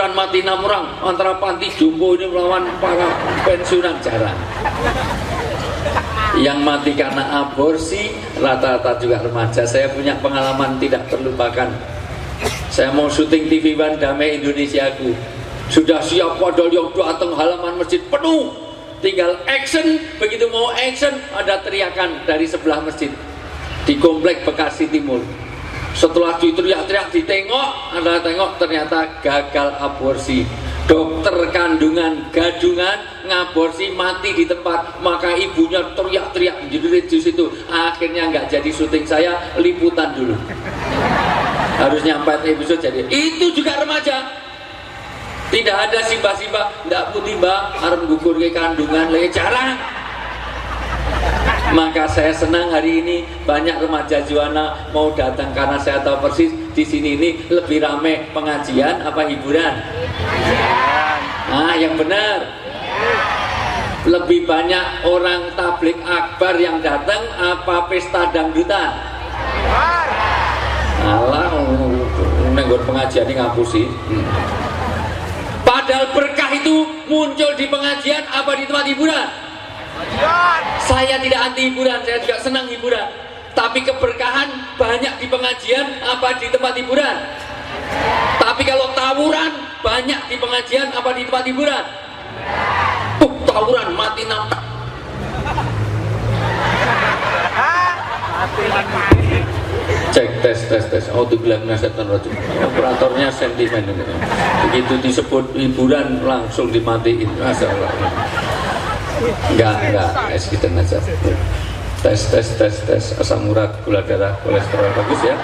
tawuran mati 6 orang antara panti jompo ini melawan para pensiunan, jarang. Yang mati karena aborsi rata-rata juga remaja. Saya punya pengalaman tidak terlupakan. Saya mau syuting TV One Damai Indonesiaku, sudah siap padahal yang datang halaman masjid penuh, tinggal action. Begitu mau action ada teriakan dari sebelah masjid di komplek Bekasi Timur. Setelah diteriak-teriak ditengok, ada tengok ternyata gagal aborsi. Dokter kandungan gadungan ngaborsi mati di tempat, maka ibunya teriak-teriak jerit di situ. Akhirnya nggak jadi syuting saya, liputan dulu. Harusnya 4 episode jadi. Itu juga remaja. Tidak ada simba-simba, ndak putih mbak, arep gugur ke kandungan, jarang. Maka saya senang hari ini banyak remaja Juwana mau datang karena saya tahu persis di sini ini lebih ramai pengajian apa hiburan. Nah, yang benar. Lebih banyak orang tablik akbar yang datang apa pesta dangdutan? Alah, nenggon pengajian ini ngapusi. Padahal berkah itu muncul di pengajian apa di tempat hiburan? Saya tidak anti hiburan, saya juga senang hiburan. Tapi keberkahan banyak di pengajian apa di tempat hiburan? Tapi kalau tawuran banyak di pengajian apa di tempat hiburan? Tawuran mati 6. Cek tes autobilang nasetan racun. Operatornya sentimen. Begitu disebut hiburan langsung dimatiin. Masalah. Enggak, kita aja. Tes asam urat, gula darah, kolesterol bagus ya.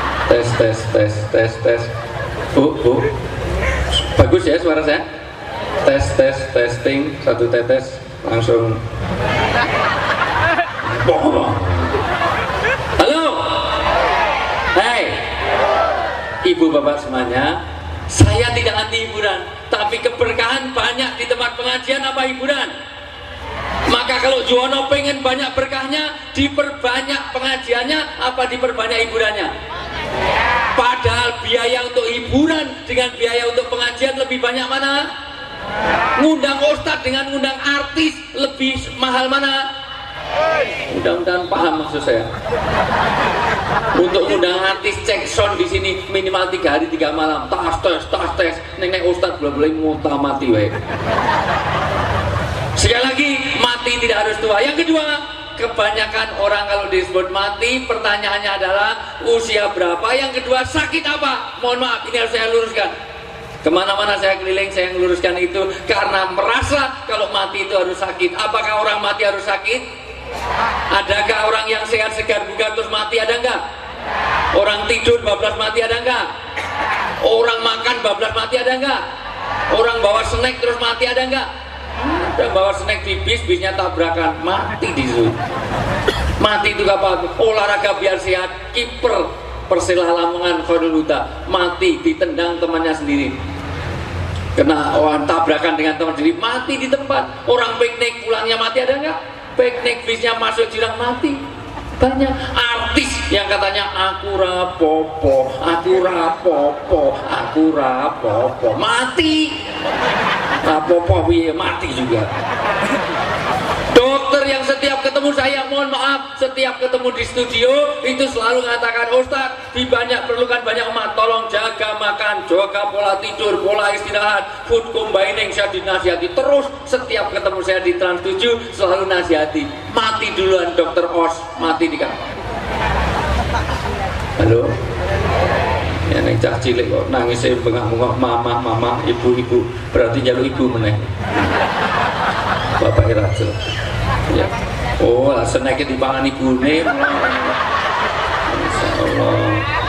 Tes. Bu. Bagus ya suara saya. Testing, 1 tetes langsung. Halo. Hai. Ibu bapak semuanya, saya tidak anti hiburan, tapi keberkahan banyak di tempat pengajian apa hiburan? Maka kalau Juwono pengen banyak berkahnya, diperbanyak pengajiannya apa diperbanyak hiburannya? Padahal biaya untuk hiburan dengan biaya untuk pengajian lebih banyak mana? Ngundang ustadz dengan ngundang artis lebih mahal mana? Mudah-mudahan paham maksud saya. Untuk ngundang artis cek sound di sini minimal 3 hari 3 malam. Tas tes. Neng ustadz belum boleh muta mati wae. Sekali lagi, mati tidak harus tua. Yang kedua, kebanyakan orang kalau disebut mati, pertanyaannya adalah usia berapa. Yang kedua, sakit apa? Mohon maaf, ini harus saya luruskan. Kemana-mana saya keliling, saya meluruskan itu karena merasa kalau mati itu harus sakit. Apakah orang mati harus sakit? Adakah orang yang sehat segar bugar terus mati, ada enggak? Orang tidur bablas mati, ada enggak? Orang makan bablas mati, ada enggak? Orang bawa snack terus mati, ada enggak? Ada bawa snack di bisnya tabrakan, mati di situ. Mati itu apa? Olahraga biar sehat, kiper Persela Lamongan Khairul Huda mati ditendang temannya sendiri. Kena tabrakan dengan teman sendiri, mati di tempat. Orang piknik pulangnya mati, ada enggak? Piknik bisnya masuk jurang mati. Banyak artis yang katanya aku rapopo mati. Rapopo mati juga. Dokter yang setiap ketemu saya, mohon maaf, setiap ketemu di studio itu selalu mengatakan, Ustaz, perlukan banyak umat, tolong jaga makan, jaga pola tidur, pola istirahat, food combining, saya dinasihati terus. Setiap ketemu saya di Trans 7 selalu nasihati, mati duluan dokter Os, mati di kamar. Halo, ya neng cah cilik kok nangisnya bengak-bengok, mama, ibu, berarti jalur ibu meneh. Bapak Irajel. Ya. Oh, seneknya di pangan ibu nih. Insyaallah.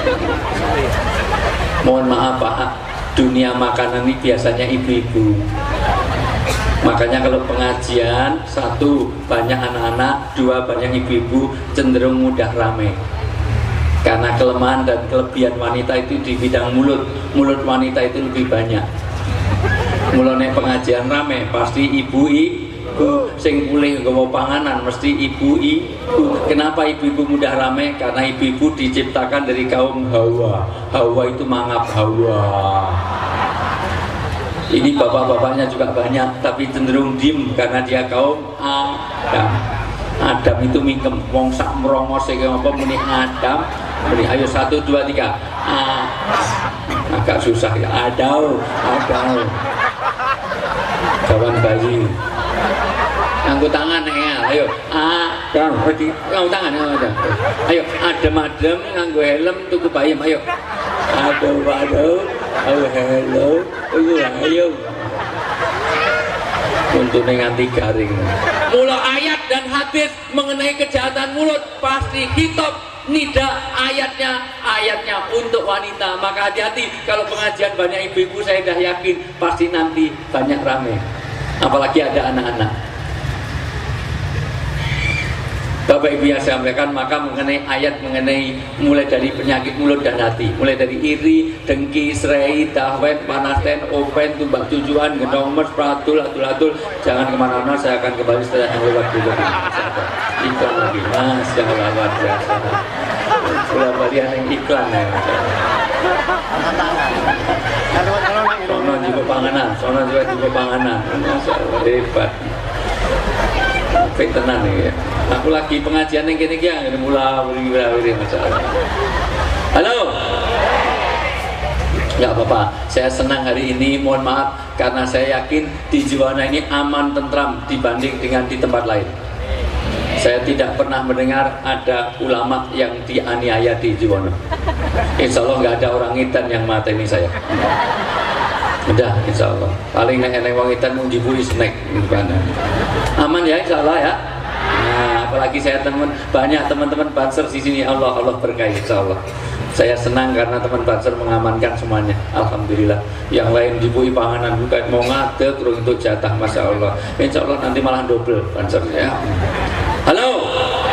Mohon maaf Pak, dunia makanan ini biasanya ibu-ibu. Makanya kalau pengajian, 1 banyak anak-anak, 2 banyak ibu-ibu, cenderung mudah ramai. Karena kelemahan dan kelebihan wanita itu di bidang mulut wanita itu lebih banyak. Mulane pengajian rame pasti ibu-ibu sing pulih nggawa panganan mesti ibu-ibu. Kenapa ibu-ibu mudah rame? Karena ibu-ibu diciptakan dari kaum Hawa. Hawa itu mangap Hawa. Ini bapak-bapaknya juga banyak, tapi cenderung diem karena dia kaum Adam. Adam itu mingkem, wong sak merongos iki apa muni Adam. Muni ayo 1 2 3. Agak susah ya. Adau. Kawan bayi. Nganggo tangan ya. Ayo. Nganggo tangan ya. Ayo adem-adem nganggo helm tuku bayem ayo. Aduh. Oh hello. Ayo. Untuk nganti garing. Mula ayat dan hadis mengenai kejahatan mulut pasti kitab nida ayatnya untuk wanita. Maka hati-hati kalau pengajian banyak ibu-ibu, saya dah yakin pasti nanti banyak rame. Apalagi ada anak-anak. Bapak Ibu yang saya muliakan, maka mengenai ayat mengenai mulai dari penyakit mulut dan hati, mulai dari iri, dengki, serai, dahwet, panasten, open, tumbak tujuan, gendong mes, pratul, atul, jangan kemana-mana. Saya akan kembali setelah yang lewat dulu. Iklan lagi, Masya Allah, luar biasa. Sudah bagian yang iklan ya. Sono juga panganan, Masya Allah, hebat. Tenan ya. Aku lagi pengajian yang gini ya, mulai masalah. Halo. Enggak apa-apa. Saya senang hari ini. Mohon maaf karena saya yakin di Jiwana ini aman tentram dibanding dengan di tempat lain. Saya tidak pernah mendengar ada ulama yang dianiaya di Jiwana. Insya Allah nggak ada orang Itan yang mateni saya. Udah, insya Allah. Paling nek wong Itan mau dibui snack gimana? Aman ya, insya Allah ya. Nah, apalagi saya banyak teman-teman Banser di sini. Allah berkahi, insya Allah. Saya senang karena teman Banser mengamankan semuanya. Alhamdulillah. Yang lain dibui panganan bukan mau ngadeg untuk jatah, masya Allah. Insya Allah nanti malah double Banser ya. Halo.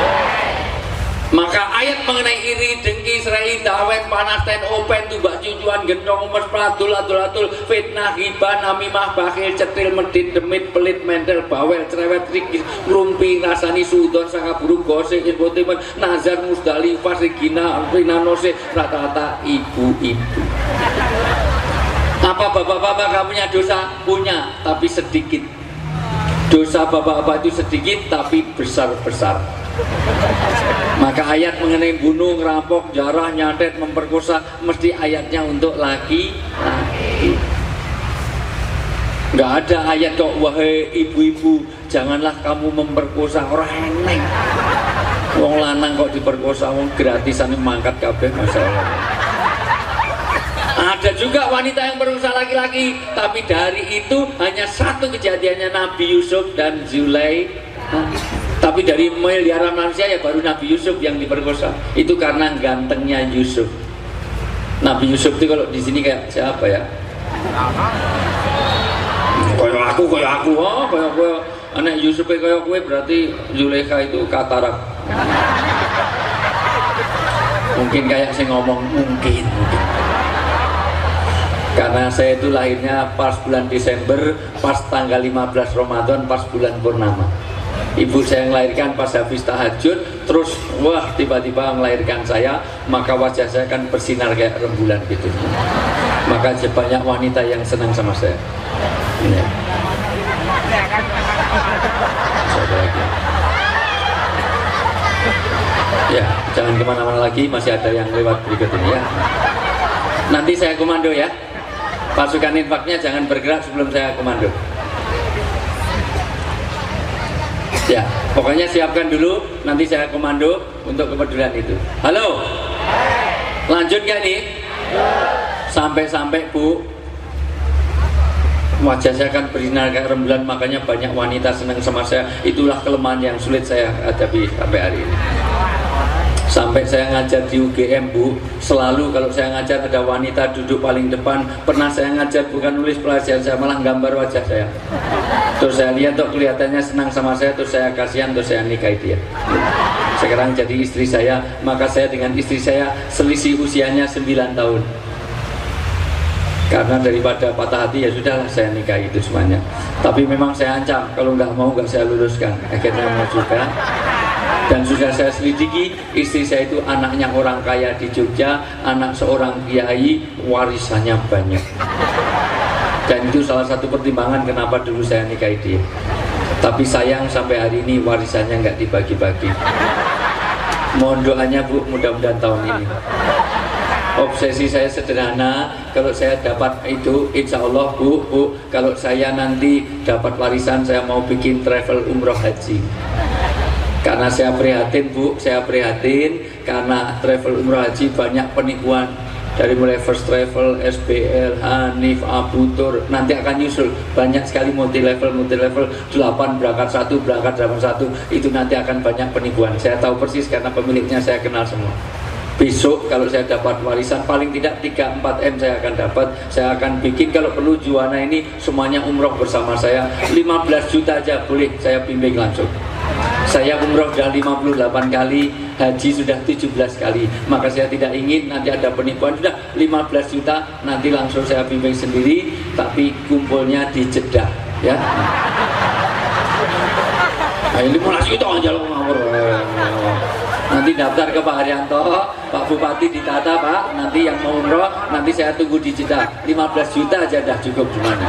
Maka ayat mengenai iri, dengki, serai, dawet, panasten, open, tumbak cucuan, gendong, umes, pratul, atul, fitnah, hibah, namimah, bakhil, cetil, medit, demit, pelit, mentel, bawel, cerewet, rikis, ngrumpi, rasani, sudon, sakaburu, gosek, infotainment, nazar, musdalifah, regina, rinanose, rata-rata ibu-ibu. Apa bapak-bapak kamu punya dosa? Punya, tapi sedikit. Dosa bapak-bapak itu sedikit, tapi besar-besar. Maka ayat mengenai bunuh, ngerampok, jarah, nyantet, memperkosa mesti ayatnya untuk laki-laki. Nggak ada ayat kok wahai ibu-ibu janganlah kamu memperkosa orang eneng. Wong lanang kok diperkosa, wong gratisan mangkat kabeh, masalah. Ada juga wanita yang berusaha laki-laki, tapi dari itu hanya satu kejadiannya Nabi Yusuf dan Zulaikha. Tapi dari miliaran manusia ya baru Nabi Yusuf yang diperkosa. Itu karena gantengnya Yusuf. Nabi Yusuf itu kalau di sini kayak siapa ya? Kayak aku, oh, kayak anak Yusuf kayak gue berarti Zulaikha itu katarak. Mungkin kayak saya ngomong mungkin. Karena saya itu lahirnya pas bulan Desember, pas tanggal 15 Ramadan, pas bulan purnama. Ibu saya melahirkan pas habis tahajud, terus wah tiba-tiba melahirkan saya, maka wajah saya kan bersinar kayak rembulan gitu. Maka banyak wanita yang senang sama saya. Ya. Ya, jangan kemana-mana lagi, masih ada yang lewat berikut ini ya. Nanti saya komando ya. Pasukan infaknya jangan bergerak sebelum saya komando. Ya, pokoknya siapkan dulu, nanti saya komando untuk kepedulian itu. Halo, lanjut gak nih? Sampai-sampai Bu, wajah saya kan bersinar kayak rembulan, makanya banyak wanita senang sama saya. Itulah kelemahan yang sulit saya hadapi sampai hari ini. Sampai saya ngajar di UGM Bu, selalu kalau saya ngajar ada wanita duduk paling depan. Pernah saya ngajar bukan nulis pelajaran, saya malah gambar wajah saya. Terus saya lihat kok kelihatannya senang sama saya, terus saya kasihan, terus saya nikahi dia. Sekarang jadi istri saya, maka saya dengan istri saya selisih usianya 9 tahun. Karena daripada patah hati ya sudahlah saya nikahi itu semuanya. Tapi memang saya ancam, kalau nggak mau nggak saya luruskan. Akhirnya mau juga. Dan sudah saya selidiki, istri saya itu anaknya orang kaya di Jogja, anak seorang kiai, warisannya banyak. Dan itu salah satu pertimbangan kenapa dulu saya nikahi dia. Tapi sayang sampai hari ini warisannya nggak dibagi-bagi. Mohon doanya Bu, mudah-mudahan tahun ini. Obsesi saya sederhana, kalau saya dapat itu, insya Allah Bu, kalau saya nanti dapat warisan, saya mau bikin travel umroh haji. Karena saya prihatin Bu, saya prihatin karena travel umroh haji banyak penipuan. Dari mulai First Travel, SBL, Hanif, Abu Tur, nanti akan nyusul banyak sekali multi level 8 berangkat 1, berangkat 81, itu nanti akan banyak penipuan. Saya tahu persis karena pemiliknya saya kenal semua. Besok kalau saya dapat warisan paling tidak 3-4 M saya akan dapat. Saya akan bikin kalau perlu Juwana ini semuanya umroh bersama saya. 15 juta aja boleh saya bimbing langsung. Saya umroh sudah 58 kali, haji sudah 17 kali. Maka saya tidak ingin nanti ada penipuan. Sudah 15 juta nanti langsung saya bimbing sendiri, tapi kumpulnya di Jeddah ya. Nah, 15 juta aja loh ngawur. Nanti daftar ke Pak Haryanto, Pak Bupati ditata Pak, nanti yang mau umroh nanti saya tunggu di Jeddah. 15 juta aja dah cukup gimana?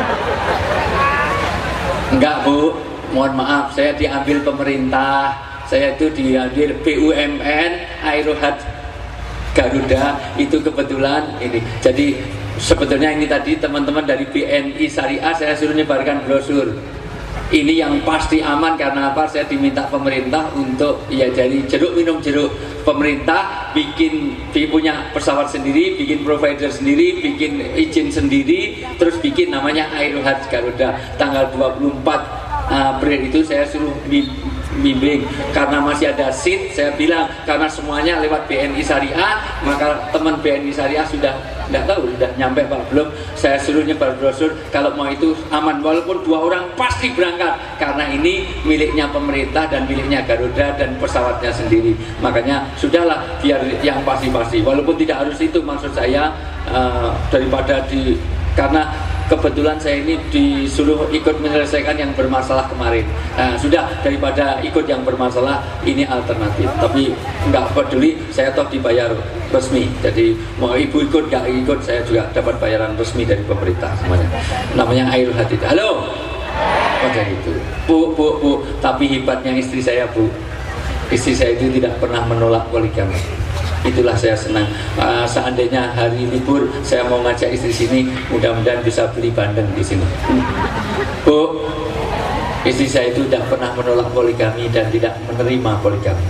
Enggak Bu, mohon maaf saya diambil pemerintah, saya itu diambil BUMN Aerohat Garuda, itu kebetulan ini. Jadi sebetulnya ini tadi teman-teman dari BNI Syariah saya suruh nyebarkan brosur. Ini yang pasti aman karena apa? Saya diminta pemerintah untuk ya jadi jeruk minum jeruk. Pemerintah bikin punya pesawat sendiri, bikin provider sendiri, bikin izin sendiri, terus bikin namanya Aerohat Garuda. Tanggal 24 April itu saya suruh bimbing karena masih ada seat. Saya bilang karena semuanya lewat BNI Syariah, maka teman BNI Syariah sudah nggak tahu sudah nyampe Pak belum. Saya suruh nyebar brosur kalau mau itu aman, walaupun 2 orang pasti berangkat karena ini miliknya pemerintah dan miliknya Garuda dan pesawatnya sendiri. Makanya sudahlah biar yang pasti-pasti, walaupun tidak harus itu maksud saya, daripada karena kebetulan saya ini disuruh ikut menyelesaikan yang bermasalah kemarin. Nah, sudah daripada ikut yang bermasalah, ini alternatif. Tapi nggak peduli, saya toh dibayar resmi. Jadi mau ibu ikut nggak ikut, saya juga dapat bayaran resmi dari pemerintah semuanya. Namanya Aerohat. Halo, macam itu. Bu. Tapi hebatnya istri saya Bu. Istri saya itu tidak pernah menolak poligami. Itulah saya senang. Seandainya hari libur saya mau ngajak istri sini, mudah-mudahan bisa beli bandeng di sini. Bu, istri saya itu tidak pernah menolak poligami dan tidak menerima poligami.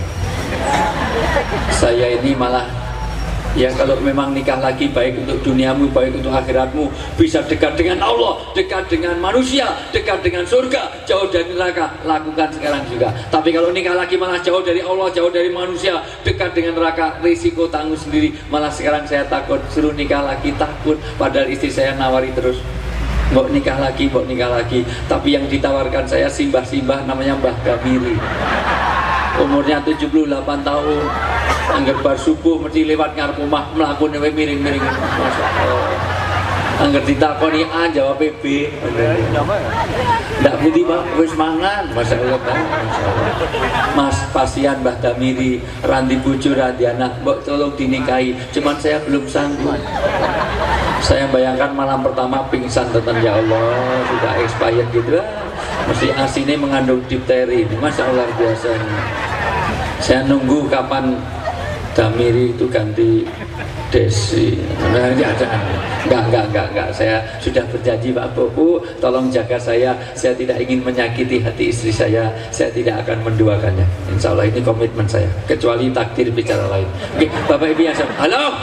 Saya ini malah ya kalau memang nikah lagi baik untuk duniamu, baik untuk akhiratmu, bisa dekat dengan Allah, dekat dengan manusia, dekat dengan surga, jauh dari neraka, lakukan sekarang juga. Tapi kalau nikah lagi malah jauh dari Allah, jauh dari manusia, dekat dengan neraka, risiko tanggung sendiri. Malah sekarang saya takut, suruh nikah lagi takut, padahal istri saya nawari terus, mbok nikah lagi, mbok nikah lagi. Tapi yang ditawarkan saya simbah-simbah namanya Mbah Damiri, umurnya 78 tahun. Angger bar subuh mesti lewat ngarep omah mlakune wae miring-miring. Masyaallah. Angger ditakoni A jawab B. Ndak budi Pak, wis mangan. Masyaallah Pak. Masyaallah. Mas pasien Mbah Damiri, ranti bojo ranti anak, mbok tolong dinikahi. Cuman saya belum sanggup. Saya bayangkan malam pertama pingsan tenan, ya Allah, sudah expired gitu. Mesti asine mengandung difteri. Masyaallah biasa. Saya nunggu kapan Damiri itu ganti Desi. Nah, enggak. Saya sudah berjanji Pak Bu, tolong jaga saya. Saya tidak ingin menyakiti hati istri saya. Saya tidak akan menduakannya. Insya Allah ini komitmen saya. Kecuali takdir bicara lain. Oke, Bapak Ibu yang saya. Halo.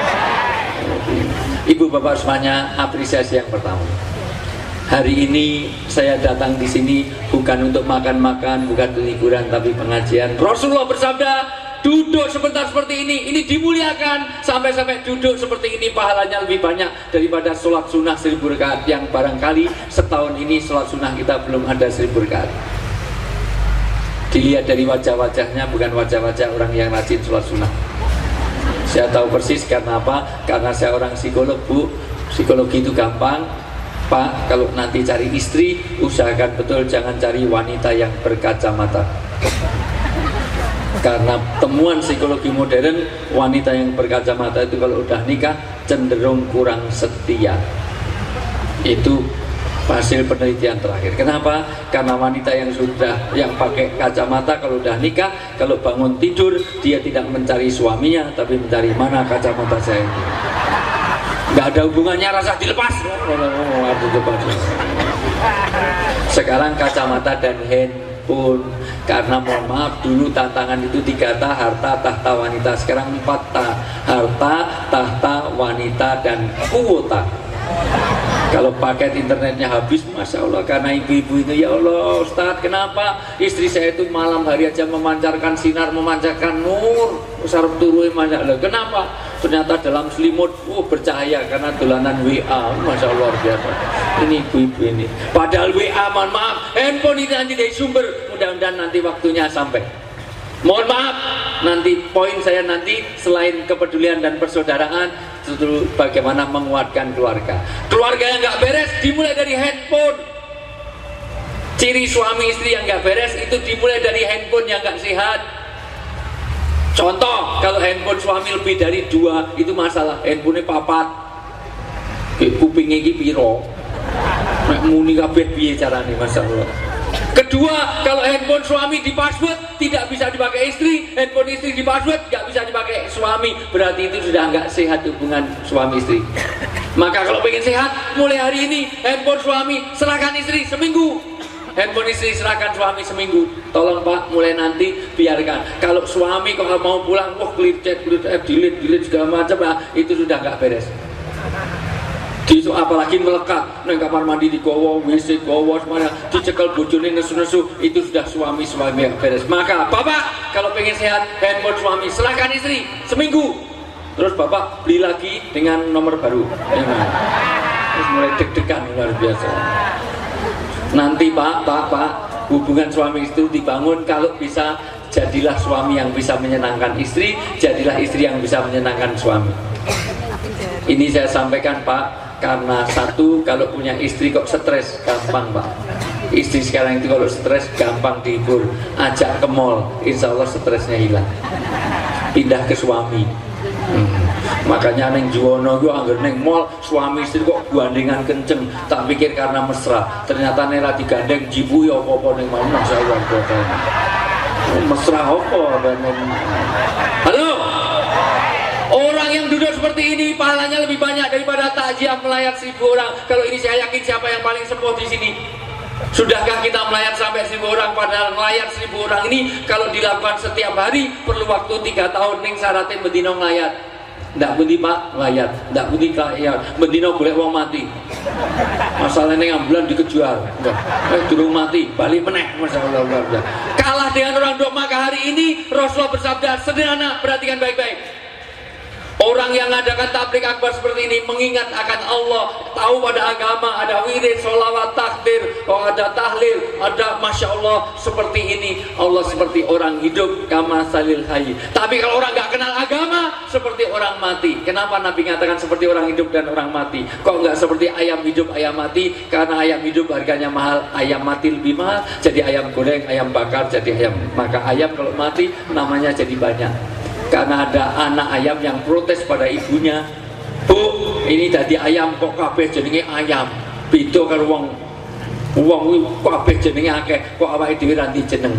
Ibu Bapak semuanya, apresiasi yang pertama. Hari ini saya datang di sini bukan untuk makan-makan, bukan untuk liburan, tapi pengajian. Rasulullah bersabda, duduk sebentar seperti ini dimuliakan. Sampai-sampai duduk seperti ini pahalanya lebih banyak daripada sholat sunnah 1000 rakaat, yang barangkali setahun ini sholat sunnah kita belum ada 1000 rakaat. Dilihat dari wajah-wajahnya, bukan wajah-wajah orang yang rajin sholat sunnah. Saya tahu persis karena apa? Karena saya orang psikolog Bu. Psikologi itu gampang Pak, kalau nanti cari istri, usahakan betul jangan cari wanita yang berkacamata. Karena temuan psikologi modern, wanita yang berkacamata itu kalau udah nikah cenderung kurang setia. Itu hasil penelitian terakhir. Kenapa? Karena wanita yang pakai kacamata kalau udah nikah, kalau bangun tidur dia tidak mencari suaminya, tapi mencari mana kacamata saya ini. Nggak ada hubungannya, rasa dilepas. Sekarang kacamata dan handphone. Karena mohon maaf, dulu tantangan itu 3 ta, harta, tahta, wanita. Sekarang 4 ta, harta, tahta, wanita, dan kuota. Kalau paket internetnya habis, Masya Allah, karena ibu-ibu itu, ya Allah Ustadz, kenapa istri saya itu malam hari aja memancarkan sinar, memancarkan nur, sarap turun banyak. Kenapa? Ternyata dalam selimut, bercahaya karena dolanan WA. Masya Allah, luar biasa. Ini ibu-ibu ini. Padahal WA, mohon maaf, handphone ini nanti dari sumber. Mudah-mudahan nanti waktunya sampai. Mohon maaf, nanti poin saya nanti selain kepedulian dan persaudaraan, itu bagaimana menguatkan keluarga. Keluarga yang nggak beres dimulai dari handphone. Ciri suami istri yang nggak beres itu dimulai dari handphone yang nggak sehat. Contoh, kalau handphone suami lebih dari 2, itu masalah. Handphonenya papat, kupingnya iki piro, nek muni kabeh piye carane, masalah. Kedua, kalau handphone suami di password tidak bisa dipakai istri, handphone istri di password nggak bisa dipakai suami, berarti itu sudah nggak sehat hubungan suami istri. Maka kalau pengen sehat, mulai hari ini handphone suami serahkan istri seminggu, handphone istri serahkan suami seminggu. Tolong Pak, mulai nanti biarkan. Kalau suami kalau mau pulang, clear chat, delete segala macam, itu sudah nggak beres. Disu apalagi melekat nang kamar mandi di gowo, WC gowo, semuanya dicekel bojone nesu-nesu, itu sudah suami yang beres. Maka Bapak kalau pengen sehat, handphone suami serahkan istri seminggu. Terus Bapak beli lagi dengan nomor baru. Terus mulai deg-degan luar biasa. Nanti Pak, hubungan suami istri dibangun kalau bisa, jadilah suami yang bisa menyenangkan istri, jadilah istri yang bisa menyenangkan suami. Ini saya sampaikan Pak, karena satu, kalau punya istri kok stres, gampang Pak. Istri sekarang itu kalau stres gampang dihibur, ajak ke mall, insya Allah stresnya hilang. Pindah ke suami. Makanya neng Juwono gue anggar neng mall, suami istri kok gandengan kenceng, tak pikir karena mesra, ternyata nela digandeng jibu ya apa neng mana saya mesra apa. Halo. Orang yang duduk seperti ini pahalanya lebih banyak daripada takziah melayat 1000 orang. Kalau ini saya yakin siapa yang paling sepuh di sini. Sudahkah kita melayat sampai 1000 orang? Padahal melayat 1000 orang ini kalau dilakukan setiap hari perlu waktu 3 tahun. Ning syaratnya bedino melayat. Ndak budi Pak melayat, ndak budi melayat. Bedino boleh uang mati. Masalahnya ambulan dikejual. Durung mati, balik meneh. Masalah kalah dengan orang dok. Maka hari ini Rasulullah bersabda sederhana, perhatikan baik-baik. Orang yang mengadakan tablik akbar seperti ini mengingat akan Allah, tahu pada agama, ada wirid, sholawat, takbir, ada tahlil, ada Masya Allah seperti ini. Allah seperti orang hidup, kama salil hayy. Tapi kalau orang nggak kenal agama, seperti orang mati. Kenapa Nabi mengatakan seperti orang hidup dan orang mati? Kok nggak seperti ayam hidup, ayam mati? Karena ayam hidup harganya mahal, ayam mati lebih mahal. Jadi ayam goreng, ayam bakar, jadi ayam. Maka ayam kalau mati namanya jadi banyak. Karena ada anak ayam yang protes pada ibunya, Bu, ini tadi ayam kok kabeh jenenge ayam. Beda karo wong kabeh jenenge akeh, kok awake dhewe ra jeneng.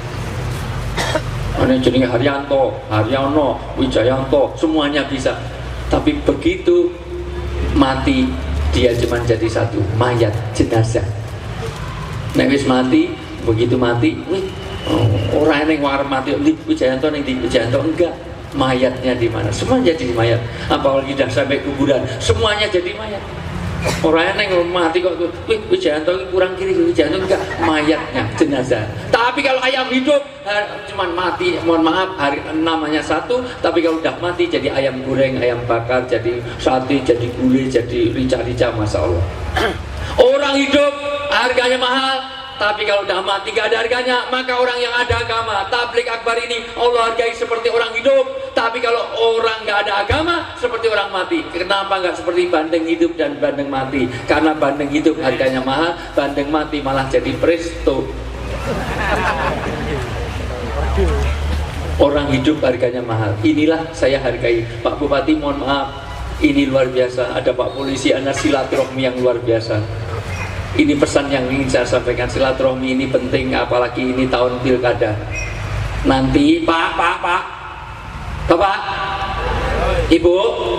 Ana jenenge Haryanto, Haryono, Wijayanto, semuanya bisa. Tapi begitu mati dia cuma jadi satu, mayat, jenazah. Nek wis mati, begitu mati, orang yang warna mati, Wijayanto ning di Wijayanto enggak, mayatnya di mana? Semuanya jadi mayat. Apalagi sudah sampai kuburan, semuanya jadi mayat. Orang yang mati kok, Wijayanto kurang kiri, Wijayanto enggak, mayatnya jenazah. Tapi kalau ayam hidup, cuman mati, mohon maaf, hari namanya satu. Tapi kalau udah mati jadi ayam goreng, ayam bakar, jadi sate, jadi gulai, jadi rica-rica, masya Allah. Orang hidup harganya mahal. Tapi kalau udah mati gak ada harganya. Maka orang yang ada agama, tablik akbar ini Allah hargai seperti orang hidup. Tapi kalau orang gak ada agama, seperti orang mati. Kenapa gak seperti bandeng hidup dan bandeng mati? Karena bandeng hidup harganya mahal, bandeng mati malah jadi presto. Orang hidup harganya mahal. Inilah saya hargai. Pak Bupati mohon maaf, Ini luar biasa, ada Pak Polisi, ada silaturahmi yang luar biasa. Ini pesan yang ingin saya sampaikan, silaturahmi ini penting, apalagi ini tahun pilkada. Nanti Bapak, Ibu,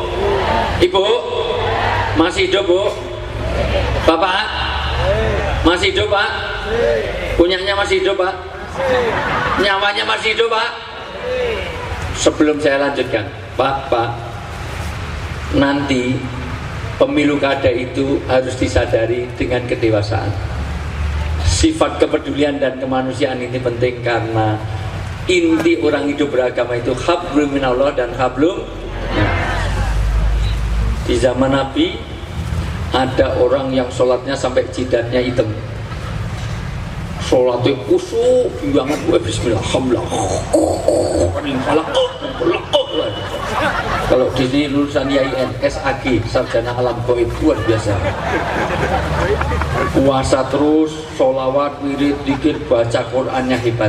masih hidup Bu? Bapak, masih hidup Pak? Punyanya masih hidup Pak? Nyawanya masih hidup Pak? Sebelum saya lanjutkan, Pak, nanti pemilu kada itu harus disadari dengan kedewasaan. Sifat kepedulian dan kemanusiaan ini penting, karena inti orang hidup beragama itu hablum minallah dan hablum. Di zaman Nabi ada orang yang sholatnya sampai jidatnya hitam, sholatnya khusyuk banget, bismillah, kalau di sini lulusan IAIN, SAG, sarjana alam gaib, luar biasa. Puasa terus, sholawat, wirid, dzikir, baca Qurannya hebat.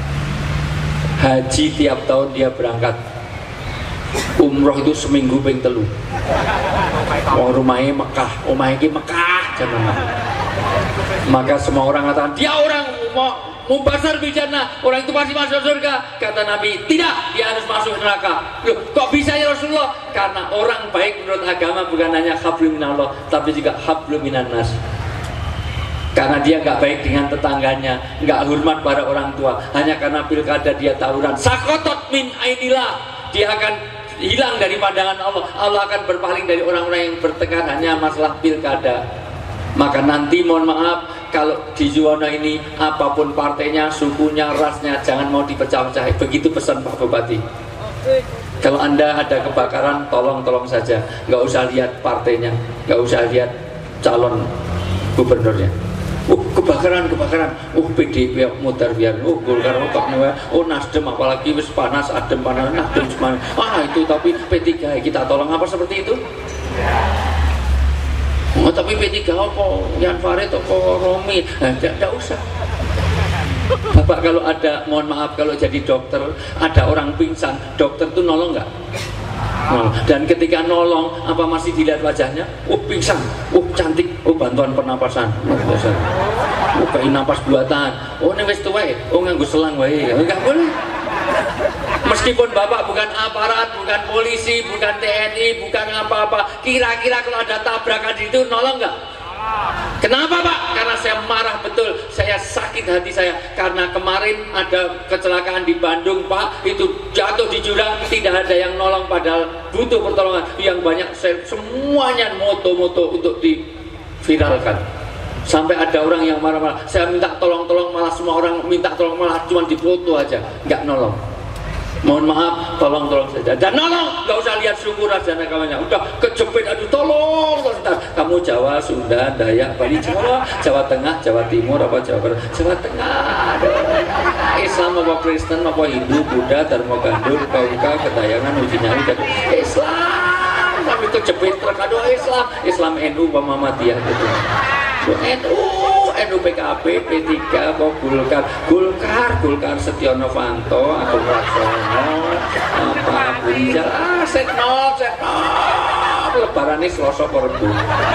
Haji tiap tahun dia berangkat. Umroh itu seminggu ping telu. Wong rumahnya Mekah, omahnya ki Mekah jaman. Maka semua orang katakan dia orang mubasar bijana, orang itu pasti masuk surga. Kata Nabi, tidak, dia harus masuk neraka. Loh, kok bisa ya Rasulullah? Karena orang baik menurut agama bukan hanya hablum minallah, tapi juga hablum minan nas. Karena dia nggak baik dengan tetangganya, nggak hormat pada orang tua, hanya karena pilkada dia tawuran. Sakotot min ainillah, dia akan hilang dari pandangan Allah. Allah akan berpaling dari orang-orang yang bertengkar hanya masalah pilkada. Maka nanti mohon maaf, kalau di Juwana ini apapun partainya, sukunya, rasnya, jangan mau dipecah-pecah. Begitu pesan Pak Bupati. Kalau Anda ada kebakaran, tolong saja, nggak usah lihat partainya, nggak usah lihat calon gubernurnya. Kebakaran, PDIP mutar biar, Golkar Nasdem, apalagi wis panas, adem panas, Nasdem semuanya. Itu tapi P3 kita tolong apa seperti itu? Tapi P3 apa? Yan Farid apa Romi? Tidak usah. Bapak kalau ada, mohon maaf, kalau jadi dokter, ada orang pingsan, dokter tuh nolong nggak? Dan ketika nolong, apa masih dilihat wajahnya? Pingsan, cantik, bantuan pernapasan, kayak napas buatan, ini wis tuwek, nganggo selang wae, enggak boleh. Meskipun Bapak bukan aparat, bukan polisi, bukan TNI, bukan apa-apa, kira-kira kalau ada tabrakan itu nolong nggak? Kenapa Pak? Karena saya marah betul, saya sakit hati saya karena kemarin ada kecelakaan di Bandung Pak, itu jatuh di jurang, tidak ada yang nolong padahal butuh pertolongan. Yang banyak semuanya moto-moto untuk diviralkan. Sampai ada orang yang marah-marah, saya minta tolong-tolong, malah semua orang minta tolong, malah cuma dipoto aja, nggak nolong. Mohon maaf, tolong saja. Dan nolong, nggak usah lihat suku ras dan agamanya. Udah kejepit, aduh tolong. Kamu Jawa, Sunda, Dayak, Bali, Jawa Tengah, Jawa Timur, apa Jawa Barat? Jawa Tengah. Islam apa Kristen apa Hindu, Buddha, Dharma Gandul, Kauka, Ketayangan, Uji Nyali, dan Islam. Tapi kejepit, aduh Islam NU, Muhammadiyah gitu. NU, PKB, P3, Golkar, Setia Novanto, Agung Laksono, Pak Bunjal, Setnov, Lebaran ini Selasa Rebo,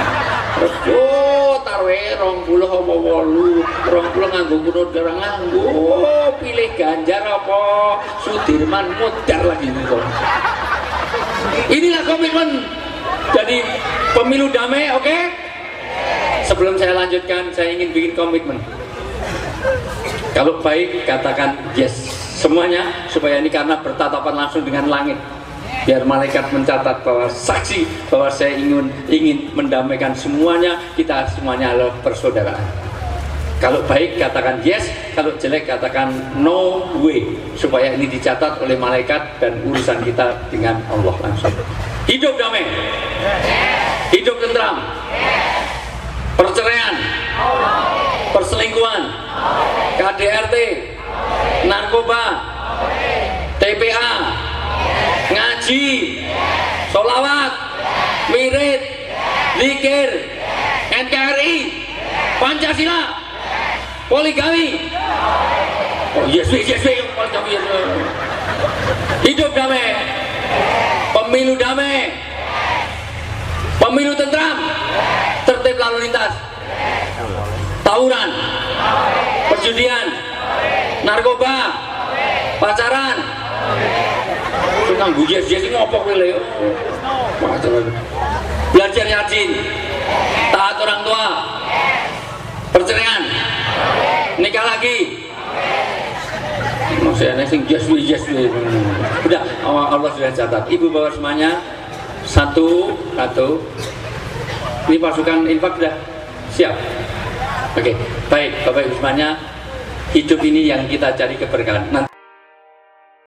tarwe 20 apa 8, 20 nganggo kunut garang nganggo, pilih Ganjar apa Sudirman, modar lagi gitu. Inilah komitmen. Jadi pemilu damai, oke? Sebelum saya lanjutkan, saya ingin bikin komitmen. Kalau baik, katakan yes semuanya, supaya ini karena bertatapan langsung dengan langit, biar malaikat mencatat bahwa saksi bahwa saya ingin mendamaikan semuanya, kita semuanya adalah persaudaraan. Kalau baik katakan yes, kalau jelek katakan no way, supaya ini dicatat oleh malaikat dan urusan kita dengan Allah langsung. Hidup damai, hidup tentram, perceraian, perselingkuhan, KDRT, narkoba, TPA, ngaji, sholawat, wirid, zikir, NKRI, Pancasila, poligami. Yes, poligami. Hidup damai, pemilu damai, Pemilu tentram, tertib lalu lintas, tawuran, perjudian, narkoba, pacaran, senang bujes ngopok lele, belajar rajin, taat orang tua, perceraian, nikah lagi. Masih aneh sing jas. Udah, Allah sudah catat. Ibu bapak semuanya satu. Ini pasukan infak sudah siap. Oke, baik Bapak Ibu semuanya. Hidup ini yang kita cari keberkahan.